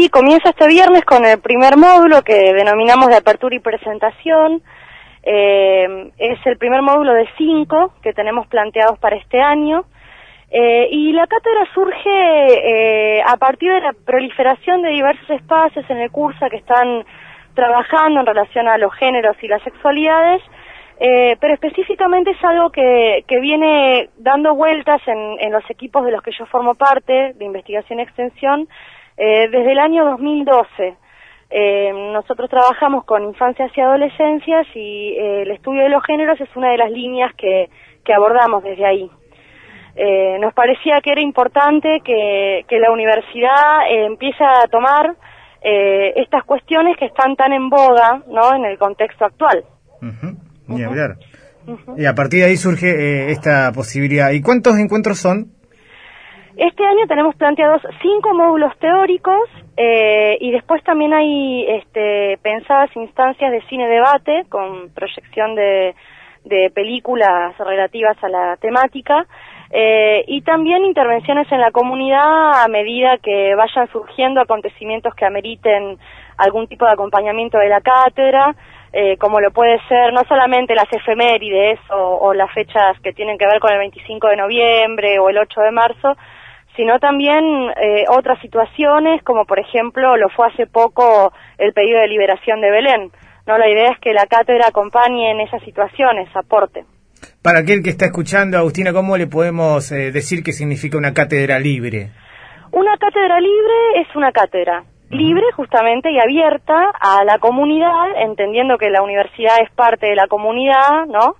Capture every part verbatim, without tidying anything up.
Sí, comienza este viernes con el primer módulo que denominamos de apertura y presentación. Eh, es el primer módulo de cinco que tenemos planteados para este año. Eh, y la cátedra surge eh, a partir de la proliferación de diversos espacios en el curso que están trabajando en relación a los géneros y las sexualidades, eh, pero específicamente es algo que, que viene dando vueltas en, en los equipos de los que yo formo parte, de investigación y extensión, eh, desde el año dos mil doce. Eh, nosotros trabajamos con infancias y adolescencias y eh, el estudio de los géneros es una de las líneas que, que abordamos desde ahí. Eh, nos parecía que era importante que, que la universidad eh, empiece a tomar eh, estas cuestiones que están tan en boga, ¿no?, en el contexto actual. Uh-huh. Ni Uh-huh. hablar. Uh-huh. Y a partir de ahí surge eh, esta posibilidad. ¿Y cuántos encuentros son? Este año tenemos planteados cinco módulos teóricos eh, y después también hay este, pensadas instancias de cine-debate con proyección de, de películas relativas a la temática. Eh, y también intervenciones en la comunidad a medida que vayan surgiendo acontecimientos que ameriten algún tipo de acompañamiento de la cátedra, eh, como lo puede ser no solamente las efemérides o, o las fechas que tienen que ver con el veinticinco de noviembre o el ocho de marzo, sino también eh, otras situaciones, como por ejemplo lo fue hace poco el pedido de liberación de Belén. No, la idea es que la cátedra acompañe en esas situaciones, aporte. Para aquel que está escuchando, Agustina, ¿cómo le podemos eh, decir qué significa una cátedra libre? Una cátedra libre es una cátedra uh-huh. libre justamente y abierta a la comunidad, entendiendo que la universidad es parte de la comunidad, ¿no?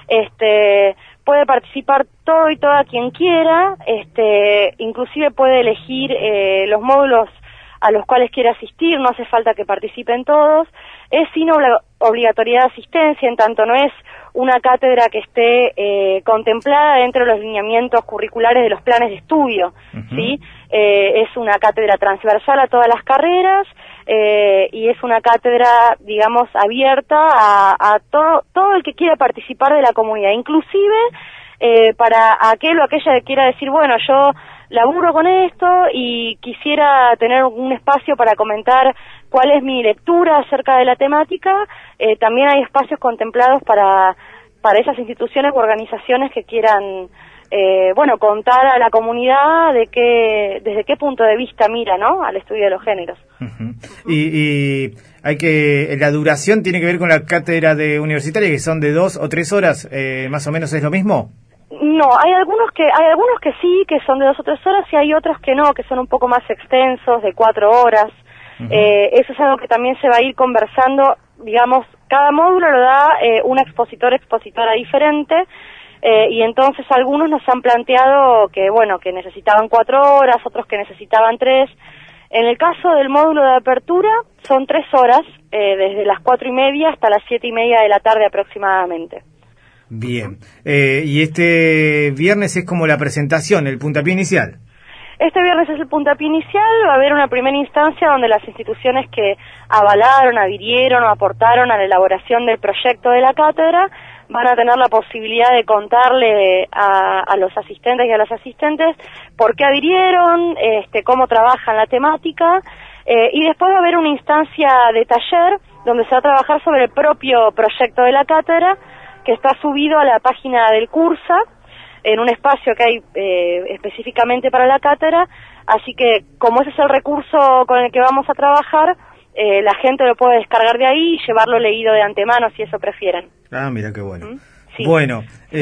Este, puede participar todo y toda quien quiera, este, inclusive puede elegir eh, los módulos a los cuales quiere asistir, no hace falta que participen todos, es sin obla- obligatoriedad de asistencia, en tanto no es una cátedra que esté eh, contemplada dentro de los lineamientos curriculares de los planes de estudio, uh-huh. ¿sí? Eh, es una cátedra transversal a todas las carreras eh, y es una cátedra, digamos, abierta a, a todo, todo el que quiera participar de la comunidad, inclusive eh, para aquel o aquella que quiera decir, bueno, yo laburo con esto y quisiera tener un espacio para comentar cuál es mi lectura acerca de la temática, eh, también hay espacios contemplados para, para esas instituciones u organizaciones que quieran, eh, bueno, contar a la comunidad de qué, desde qué punto de vista mira, ¿no?, al estudio de los géneros. Uh-huh. Uh-huh. Y, y hay que, la duración tiene que ver con la cátedra de universitaria, que son de dos o tres horas, eh, más o menos, ¿es lo mismo? No, hay algunos que hay algunos que sí, que son de dos o tres horas, y hay otros que no, que son un poco más extensos, de cuatro horas. Uh-huh. Eh, eso es algo que también se va a ir conversando, digamos, cada módulo lo da eh, un expositor, expositora diferente, eh, y entonces algunos nos han planteado que, bueno, que necesitaban cuatro horas, otros que necesitaban tres. En el caso del módulo de apertura, son tres horas, eh, desde las cuatro y media hasta las siete y media de la tarde aproximadamente. Bien, eh, y este viernes es como la presentación, el puntapié inicial. Este viernes es el puntapié inicial, va a haber una primera instancia donde las instituciones que avalaron, adhirieron o aportaron a la elaboración del proyecto de la cátedra van a tener la posibilidad de contarle a, a los asistentes y a las asistentes por qué adhirieron, este, cómo trabajan la temática, eh, y después va a haber una instancia de taller donde se va a trabajar sobre el propio proyecto de la cátedra, que está subido a la página del Cursa, en un espacio que hay eh, específicamente para la cátedra, así que como ese es el recurso con el que vamos a trabajar, eh, la gente lo puede descargar de ahí y llevarlo leído de antemano si eso prefieren. Ah, mira qué bueno. ¿Mm? Sí. Bueno,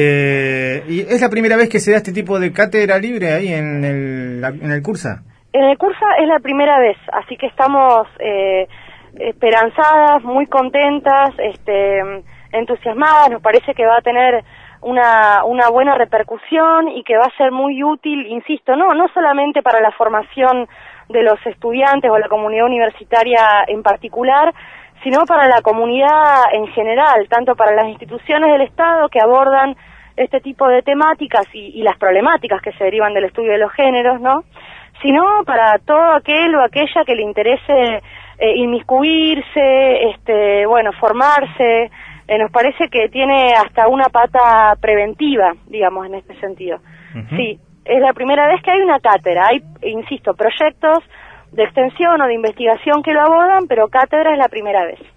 eh, ¿y es la primera vez que se da este tipo de cátedra libre ahí en el, en el Cursa? En el Cursa es la primera vez, así que estamos eh, esperanzadas, muy contentas, este... entusiasmadas, nos parece que va a tener una, una buena repercusión y que va a ser muy útil, insisto, no, no solamente para la formación de los estudiantes o la comunidad universitaria en particular, sino para la comunidad en general, tanto para las instituciones del Estado que abordan este tipo de temáticas y, y las problemáticas que se derivan del estudio de los géneros, ¿no?, sino para todo aquel o aquella que le interese eh, inmiscuirse, este, bueno, formarse. Eh, nos parece que tiene hasta una pata preventiva, digamos, en este sentido. Uh-huh. Sí, es la primera vez que hay una cátedra. Hay, insisto, proyectos de extensión o de investigación que lo abordan, pero cátedra es la primera vez.